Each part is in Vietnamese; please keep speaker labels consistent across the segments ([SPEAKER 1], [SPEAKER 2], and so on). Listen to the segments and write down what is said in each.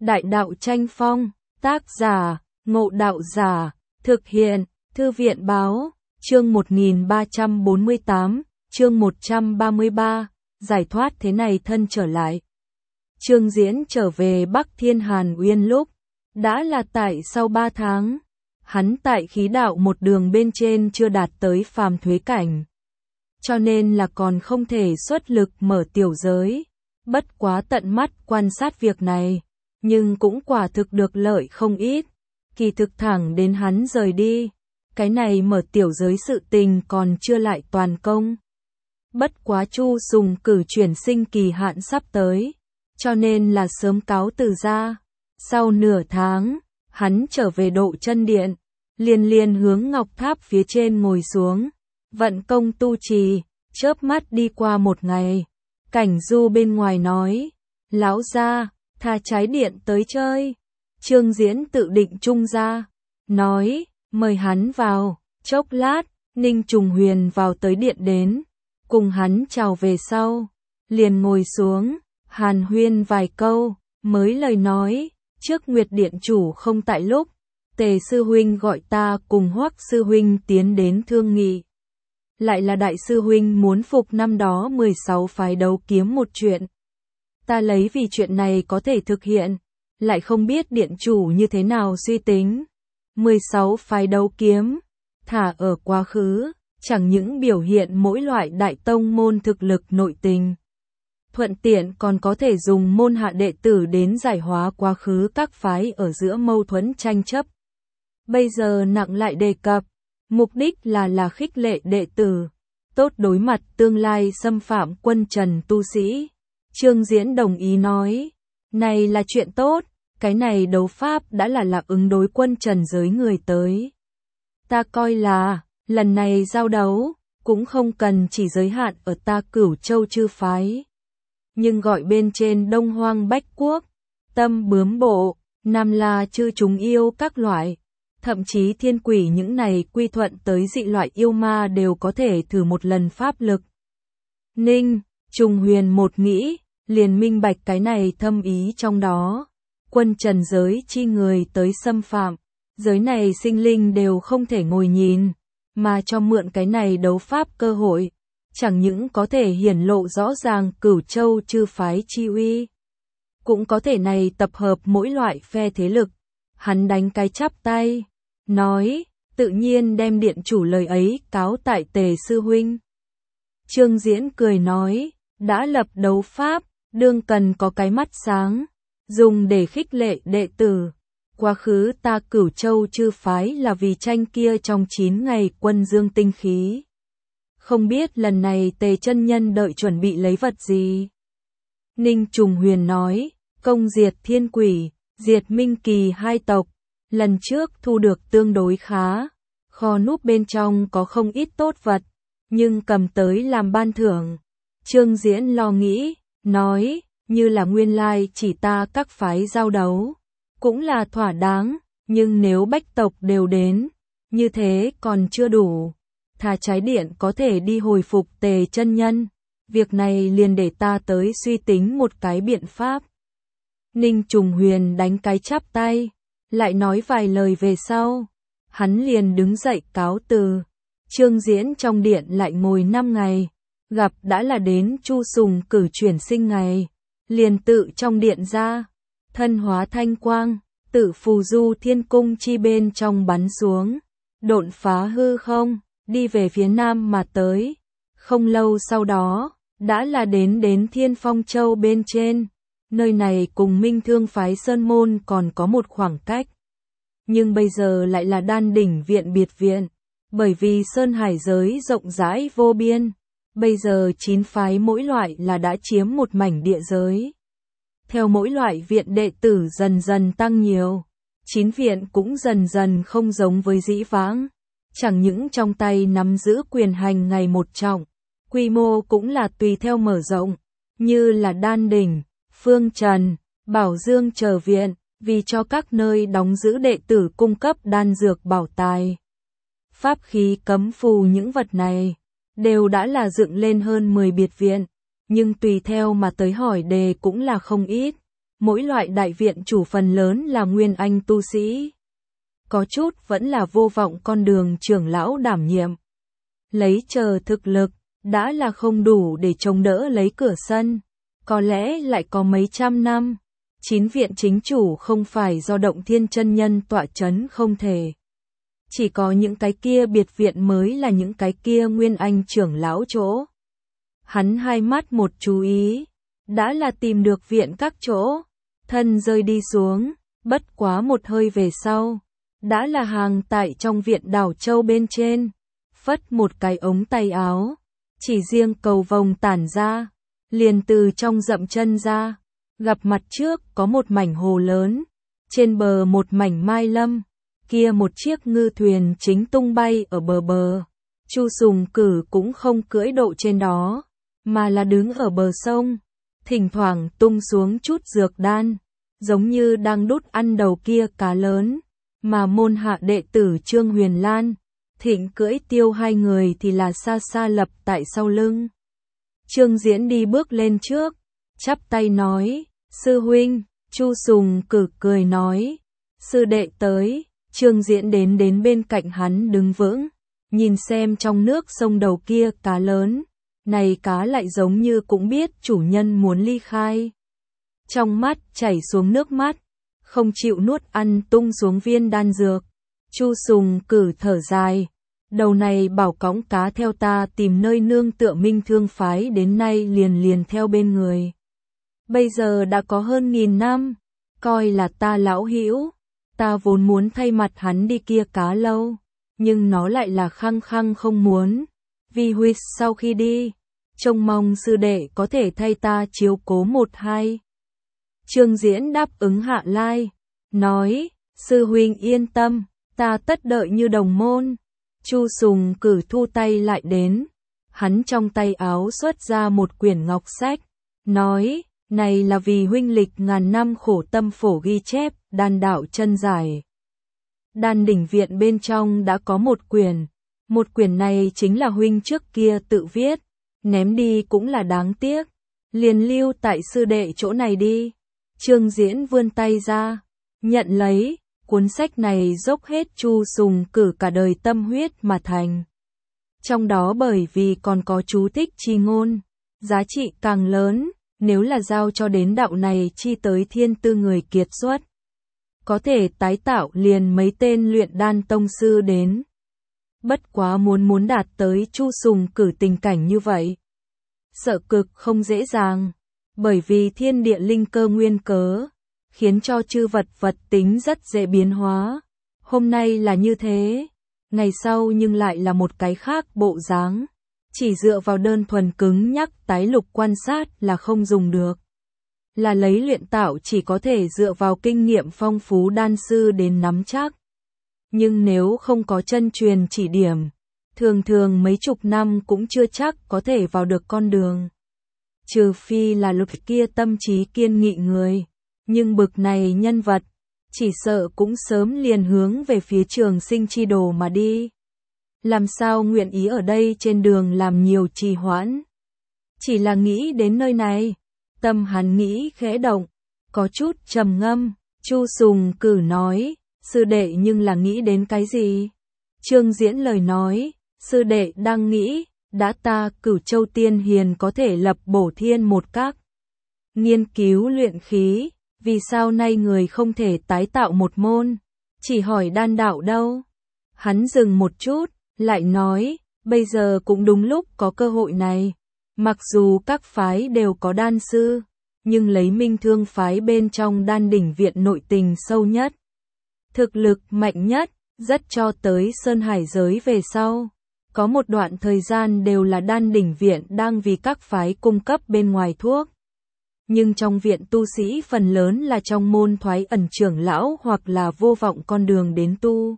[SPEAKER 1] Đại đạo tranh phong, tác giả, Ngộ Đạo Giả, thực hiện, Thư viện Báo, chương 1348, chương 133, giải thoát thế này thân trở lại. Trương Diễn trở về Bắc Thiên Hàn Uyên lúc, đã là tại sau 3 tháng, hắn tại khí đạo một đường bên trên chưa đạt tới phàm thuế cảnh. Cho nên là còn không thể xuất lực mở tiểu giới, bất quá tận mắt quan sát việc này, nhưng cũng quả thực được lợi không ít, kỳ thực thẳng đến hắn rời đi, cái này mở tiểu giới sự tình còn chưa lại toàn công. Bất quá Chu Sùng cử chuyển sinh kỳ hạn sắp tới, cho nên là sớm cáo từ ra. Sau nửa tháng, hắn trở về Độ Chân Điện, liền hướng Ngọc Tháp phía trên ngồi xuống, vận công tu trì, chớp mắt đi qua một ngày. Cảnh Du bên ngoài nói, lão gia, tha trái điện tới chơi. Trương Diễn tự định trung ra, nói, mời hắn vào. Chốc lát, Ninh Trùng Huyền vào tới điện đến, cùng hắn chào về sau, liền ngồi xuống, hàn huyên vài câu, mới lời nói, trước Nguyệt Điện chủ không tại lúc, Tề sư huynh gọi ta cùng Hoắc sư huynh tiến đến thương nghị. Lại là đại sư huynh muốn phục năm đó 16 phái đấu kiếm một chuyện. Ta lấy vì chuyện này có thể thực hiện, lại không biết điện chủ như thế nào suy tính. 16 phái đấu kiếm, thả ở quá khứ, chẳng những biểu hiện mỗi loại đại tông môn thực lực nội tình. Thuận tiện còn có thể dùng môn hạ đệ tử đến giải hóa quá khứ các phái ở giữa mâu thuẫn tranh chấp. Bây giờ nặng lại đề cập, mục đích là khích lệ đệ tử, tốt đối mặt tương lai xâm phạm quân trần tu sĩ. Trương Diễn đồng ý nói, này là chuyện tốt, cái này đấu pháp đã là ứng đối quân trần giới người tới. Ta coi là, lần này giao đấu, cũng không cần chỉ giới hạn ở ta Cửu Châu chư phái. Nhưng gọi bên trên Đông Hoang Bách Quốc, Tâm Bướm Bộ, Nam La chư chúng yêu các loại, thậm chí thiên quỷ những này quy thuận tới dị loại yêu ma đều có thể thử một lần pháp lực. Ninh Trùng Huyền một nghĩ, liền minh bạch cái này thâm ý trong đó. Quân trần giới chi người tới xâm phạm, giới này sinh linh đều không thể ngồi nhìn, mà cho mượn cái này đấu pháp cơ hội, chẳng những có thể hiển lộ rõ ràng Cửu Châu chư phái chi uy, cũng có thể này tập hợp mỗi loại phe thế lực. Hắn đánh cái chắp tay, nói, tự nhiên đem điện chủ lời ấy cáo tại Tề sư huynh. Trương Diễn cười nói, đã lập đấu pháp, đương cần có cái mắt sáng, dùng để khích lệ đệ tử. Quá khứ ta Cửu Châu chư phái là vì tranh kia trong 9 ngày quân dương tinh khí. Không biết lần này Tề chân nhân đợi chuẩn bị lấy vật gì? Ninh Trùng Huyền nói, công diệt thiên quỷ, diệt minh kỳ hai tộc. Lần trước thu được tương đối khá, kho núp bên trong có không ít tốt vật, nhưng cầm tới làm ban thưởng. Trương Diễn lo nghĩ, nói, như là nguyên lai chỉ ta các phái giao đấu, cũng là thỏa đáng, nhưng nếu bách tộc đều đến, như thế còn chưa đủ. Thà trái điện có thể đi hồi phục Tề chân nhân, việc này liền để ta tới suy tính một cái biện pháp. Ninh Trùng Huyền đánh cái chắp tay, lại nói vài lời về sau, hắn liền đứng dậy cáo từ. Trương Diễn trong điện lại ngồi 5 ngày, gặp đã là đến Chu Sùng cử chuyển sinh ngày, liền tự trong điện ra, thân hóa thanh quang, tự phù du thiên cung chi bên trong bắn xuống, độn phá hư không, đi về phía nam mà tới. Không lâu sau đó, đã là đến Thiên Phong Châu bên trên. Nơi này cùng Minh Thương phái Sơn Môn còn có một khoảng cách. Nhưng bây giờ lại là Đan Đỉnh viện biệt viện, bởi vì Sơn Hải giới rộng rãi vô biên. Bây giờ 9 phái mỗi loại là đã chiếm một mảnh địa giới. Theo mỗi loại viện đệ tử dần dần tăng nhiều, 9 viện cũng dần dần không giống với dĩ vãng. Chẳng những trong tay nắm giữ quyền hành ngày một trọng, quy mô cũng là tùy theo mở rộng, như là Đan Đỉnh, Phương Trần, Bảo Dương chờ viện, vì cho các nơi đóng giữ đệ tử cung cấp đan dược bảo tài. Pháp khí cấm phù những vật này, đều đã là dựng lên hơn 10 biệt viện, nhưng tùy theo mà tới hỏi đề cũng là không ít. mỗi loại đại viện chủ phần lớn là nguyên anh tu sĩ. Có chút vẫn là vô vọng con đường trưởng lão đảm nhiệm. Lấy chờ thực lực, đã là không đủ để chống đỡ lấy cửa sân. Có lẽ lại có mấy trăm năm. 9 viện chính chủ không phải do Động Thiên chân nhân tọa chấn không thể. Chỉ có những cái kia biệt viện mới là những cái kia nguyên anh trưởng lão chỗ. Hắn hai mắt một chú ý, đã là tìm được viện các chỗ, thân rơi đi xuống, bất quá một hơi về sau, đã là hàng tại trong viện đảo châu bên trên, phất một cái ống tay áo, chỉ riêng cầu vồng tản ra, liền từ trong dậm chân ra, gặp mặt trước có một mảnh hồ lớn, trên bờ một mảnh mai lâm, kia một chiếc ngư thuyền chính tung bay ở bờ bờ. Chu Sùng Cử cũng không cưỡi độ trên đó, mà là đứng ở bờ sông, thỉnh thoảng tung xuống chút dược đan, giống như đang đút ăn đầu kia cá lớn, mà môn hạ đệ tử Trương Huyền Lan, Thịnh cưỡi Tiêu hai người thì là xa xa lập tại sau lưng. Trương Diễn đi bước lên trước, chắp tay nói, sư huynh. Chu Sùng Cử cười nói, sư đệ tới. Trương Diễn đến bên cạnh hắn đứng vững, nhìn xem trong nước sông đầu kia cá lớn, này cá lại giống như cũng biết chủ nhân muốn ly khai. Trong mắt chảy xuống nước mắt, không chịu nuốt ăn tung xuống viên đan dược. Chu Sùng Cử thở dài, đầu này bảo cõng cá theo ta tìm nơi nương tựa Minh Thương phái đến nay liền theo bên người. Bây giờ đã có hơn 1000 năm, coi là ta lão hữu. Ta vốn muốn thay mặt hắn đi kia cá lâu, nhưng nó lại là khăng khăng không muốn. Vì huyết sau khi đi, trông mong sư đệ có thể thay ta chiếu cố một hai. Trương Diễn đáp ứng hạ lai, nói, sư huynh yên tâm, ta tất đợi như đồng môn. Chu Sùng Cử thu tay lại đến, hắn trong tay áo xuất ra một quyển ngọc sách, nói, này là vì huynh lịch ngàn năm khổ tâm phổ ghi chép, đan đạo chân giải. Đan đỉnh viện bên trong đã có một quyển này chính là huynh trước kia tự viết, ném đi cũng là đáng tiếc, liền lưu tại sư đệ chỗ này đi. Trương Diễn vươn tay ra, nhận lấy, cuốn sách này dốc hết Chu Sùng Cử cả đời tâm huyết mà thành. Trong đó bởi vì còn có chú thích chi ngôn, giá trị càng lớn. Nếu là giao cho đến đạo này chi tới thiên tư người kiệt xuất, có thể tái tạo liền mấy tên luyện đan tông sư đến. Bất quá muốn đạt tới Chu Sùng Cử tình cảnh như vậy, sợ cực không dễ dàng, bởi vì thiên địa linh cơ nguyên cớ, khiến cho chư vật tính rất dễ biến hóa. Hôm nay là như thế, ngày sau nhưng lại là một cái khác bộ dáng. Chỉ dựa vào đơn thuần cứng nhắc tái lục quan sát là không dùng được. Là lấy luyện tạo chỉ có thể dựa vào kinh nghiệm phong phú đan sư đến nắm chắc. Nhưng nếu không có chân truyền chỉ điểm, thường mấy chục năm cũng chưa chắc có thể vào được con đường. Trừ phi là lực kia tâm trí kiên nghị người, nhưng bực này nhân vật, chỉ sợ cũng sớm liền hướng về phía trường sinh chi đồ mà đi. Làm sao nguyện ý ở đây trên đường làm nhiều trì hoãn. Chỉ là nghĩ đến nơi này, tâm hắn nghĩ khẽ động, có chút trầm ngâm. Chu Sùng Cử nói, sư đệ nhưng là nghĩ đến cái gì? Trương Diễn lời nói, sư đệ đang nghĩ, đã ta Cửu Châu Tiên Hiền có thể lập bổ thiên một các. Nghiên cứu luyện khí, vì sao nay người không thể tái tạo một môn, chỉ hỏi đan đạo đâu? Hắn dừng một chút, lại nói, bây giờ cũng đúng lúc có cơ hội này. Mặc dù các phái đều có đan sư, nhưng lấy Minh Thương phái bên trong đan đỉnh viện nội tình sâu nhất, thực lực mạnh nhất, rất cho tới Sơn Hải giới về sau. Có một đoạn thời gian đều là đan đỉnh viện đang vì các phái cung cấp bên ngoài thuốc. Nhưng trong viện tu sĩ phần lớn là trong môn thoái ẩn trưởng lão hoặc là vô vọng con đường đến tu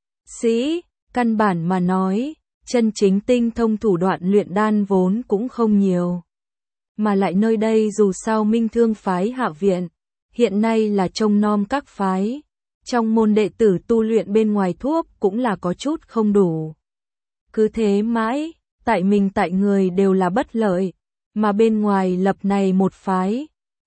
[SPEAKER 1] sĩ. Căn bản mà nói, chân chính tinh thông thủ đoạn luyện đan vốn cũng không nhiều. Mà lại nơi đây dù sao Minh Thương phái hạ viện, hiện nay là trông nom các phái. Trong môn đệ tử tu luyện bên ngoài thuốc cũng là có chút không đủ. Cứ thế mãi, tại mình tại người đều là bất lợi, mà bên ngoài lập này một phái,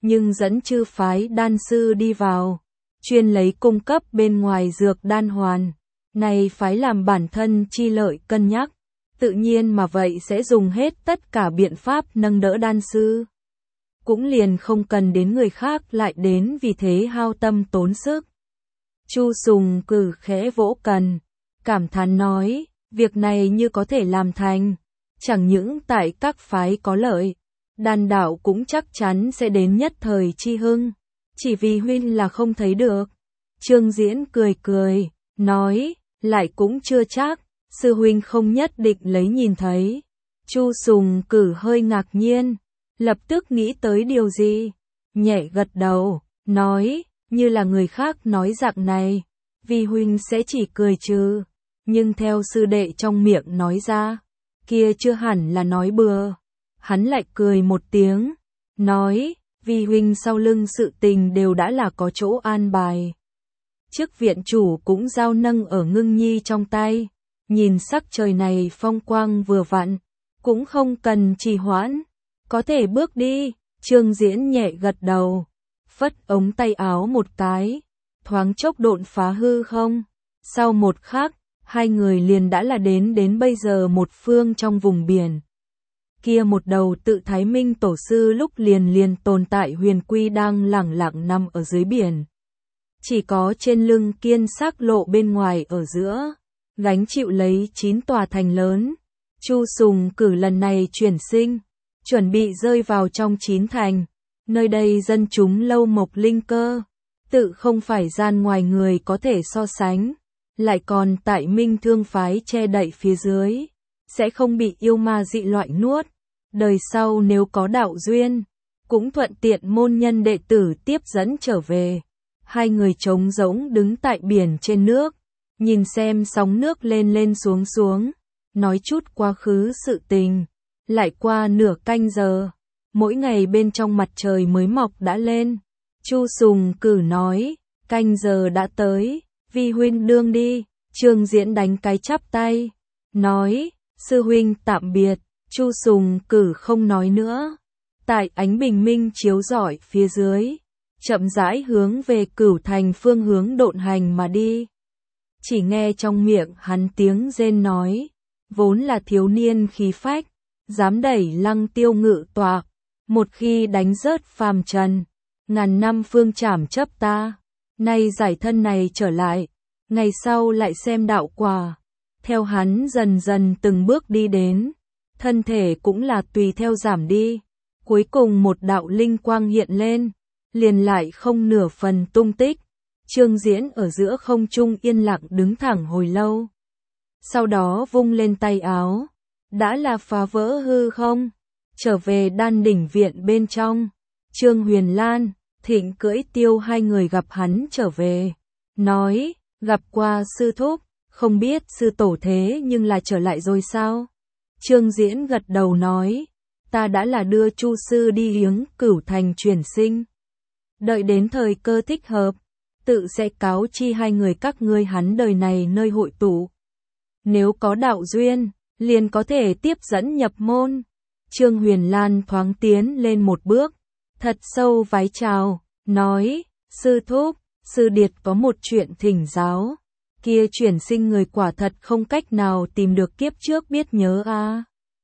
[SPEAKER 1] nhưng dẫn chư phái đan sư đi vào, chuyên lấy cung cấp bên ngoài dược đan hoàn. Này phái làm bản thân chi lợi cân nhắc, tự nhiên mà vậy sẽ dùng hết tất cả biện pháp nâng đỡ đan sư. Cũng liền không cần đến người khác lại đến vì thế hao tâm tốn sức. Chu Sùng Cử khẽ vỗ cần, cảm thán nói, việc này như có thể làm thành, chẳng những tại các phái có lợi, đan đạo cũng chắc chắn sẽ đến nhất thời chi hưng, chỉ vì huynh là không thấy được. Trương Diễn cười cười, nói, lại cũng chưa chắc, sư huynh không nhất định lấy nhìn thấy. Chu Sùng Cử hơi ngạc nhiên, lập tức nghĩ tới điều gì, nhẹ gật đầu, nói, như là người khác nói dạng này, vì huynh sẽ chỉ cười trừ, nhưng theo sư đệ trong miệng nói ra, kia chưa hẳn là nói bừa. Hắn lại cười một tiếng, nói, vì huynh sau lưng sự tình đều đã là có chỗ an bài. Chức viện chủ cũng giao nâng ở Ngưng Nhi trong tay, nhìn sắc trời này phong quang vừa vặn, cũng không cần trì hoãn, có thể bước đi. Trương Diễn nhẹ gật đầu, phất ống tay áo một cái, thoáng chốc độn phá hư không. Sau một khắc, hai người liền đã là đến bây giờ một phương trong vùng biển. Kia một đầu tự Thái Minh tổ sư lúc liền tồn tại huyền quy đang lẳng lặng nằm ở dưới biển. Chỉ có trên lưng kiên xác lộ bên ngoài ở giữa, gánh chịu lấy 9 tòa thành lớn. Chu Sùng Cử lần này chuyển sinh, chuẩn bị rơi vào trong 9 thành. Nơi đây dân chúng lâu mộc linh cơ, tự không phải gian ngoài người có thể so sánh, lại còn tại Minh Thương phái che đậy phía dưới, sẽ không bị yêu ma dị loại nuốt. Đời sau nếu có đạo duyên, cũng thuận tiện môn nhân đệ tử tiếp dẫn trở về. Hai người trống rỗng đứng tại biển trên nước, nhìn xem sóng nước lên xuống xuống, nói chút quá khứ sự tình. Lại qua nửa canh giờ, mỗi ngày bên trong mặt trời mới mọc đã lên. Chu Sùng Cử nói, canh giờ đã tới, vi huynh đương đi. Trương Diễn đánh cái chắp tay, nói, sư huynh tạm biệt. Chu Sùng Cử không nói nữa, tại ánh bình minh chiếu rọi phía dưới, chậm rãi hướng về Cửu Thành phương hướng độn hành mà đi. Chỉ nghe trong miệng hắn tiếng rên nói, vốn là thiếu niên khí phách, dám đẩy Lăng Tiêu ngự tọa, một khi đánh rớt phàm trần, ngàn năm phương trảm chấp ta, nay giải thân này trở lại, ngày sau lại xem đạo quả. Theo hắn dần dần từng bước đi đến, thân thể cũng là tùy theo giảm đi, cuối cùng một đạo linh quang hiện lên, liền lại không nửa phần tung tích. Trương Diễn ở giữa không trung yên lặng đứng thẳng hồi lâu, sau đó vung lên tay áo, đã là phá vỡ hư không, trở về đan đỉnh viện bên trong. Trương Huyền Lan, Thịnh Cưỡi Tiêu hai người gặp hắn trở về, nói, gặp qua sư thúc, không biết sư tổ thế nhưng là trở lại rồi sao? Trương Diễn gật đầu nói, ta đã là đưa Chu sư đi hiếng Cửu Thành chuyển sinh. Đợi đến thời cơ thích hợp, tự sẽ cáo chi hai người các ngươi hắn đời này nơi hội tụ. Nếu có đạo duyên, liền có thể tiếp dẫn nhập môn. Trương Huyền Lan thoáng tiến lên một bước, thật sâu vái chào, nói, sư thúc, sư điệt có một chuyện thỉnh giáo. Kia chuyển sinh người quả thật không cách nào tìm được kiếp trước biết nhớ a.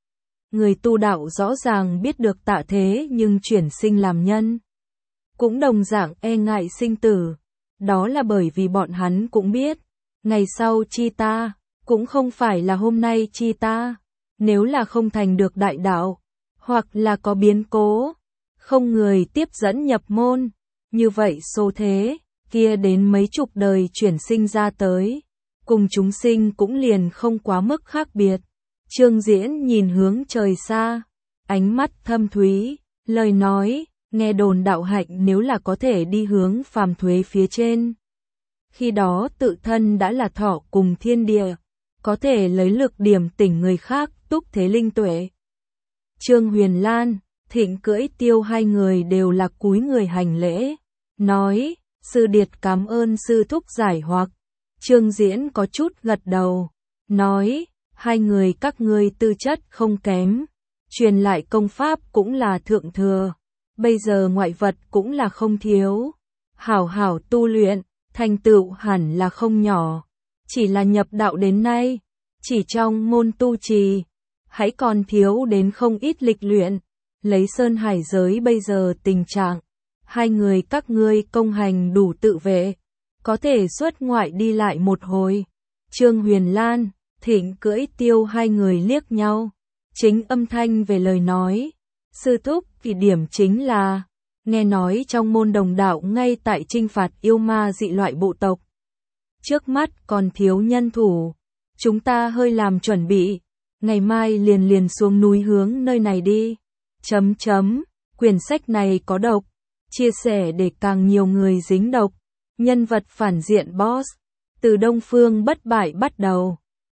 [SPEAKER 1] Người tu đạo rõ ràng biết được tạ thế nhưng chuyển sinh làm nhân, cũng đồng dạng e ngại sinh tử. Đó là bởi vì bọn hắn cũng biết, ngày sau chi ta, cũng không phải là hôm nay chi ta. Nếu là không thành được đại đạo, hoặc là có biến cố, không người tiếp dẫn nhập môn, như vậy số thế kia đến mấy chục đời chuyển sinh ra tới, cùng chúng sinh cũng liền không quá mức khác biệt. Trương Diễn nhìn hướng trời xa, ánh mắt thâm thúy, lời nói, nghe đồn đạo hạnh nếu là có thể đi hướng phàm thuế phía trên, khi đó tự thân đã là thọ cùng thiên địa, có thể lấy lực điểm tỉnh người khác túc thế linh tuệ. Trương Huyền Lan, Thịnh Cưỡi Tiêu hai người đều là cúi người hành lễ, nói, sư điệt cảm ơn sư thúc giải hoặc. Trương Diễn có chút gật đầu, nói, hai người các ngươi tư chất không kém, truyền lại công pháp cũng là thượng thừa, bây giờ ngoại vật cũng là không thiếu. Hảo hảo tu luyện, thành tựu hẳn là không nhỏ. Chỉ là nhập đạo đến nay, chỉ trong môn tu trì, hãy còn thiếu đến không ít lịch luyện. Lấy Sơn Hải giới bây giờ tình trạng, hai người các ngươi công hành đủ tự vệ, có thể xuất ngoại đi lại một hồi. Trương Huyền Lan, Thịnh Cưỡi Tiêu hai người liếc nhau, chính âm thanh về lời nói. Sư thúc, vì điểm chính là, nghe nói trong môn đồng đạo ngay tại chinh phạt yêu ma dị loại bộ tộc. Trước mắt còn thiếu nhân thủ, chúng ta hơi làm chuẩn bị, ngày mai liền xuống núi hướng nơi này đi. Quyển sách này có độc, chia sẻ để càng nhiều người dính độc. Nhân vật phản diện boss, từ Đông Phương bất bại bắt đầu.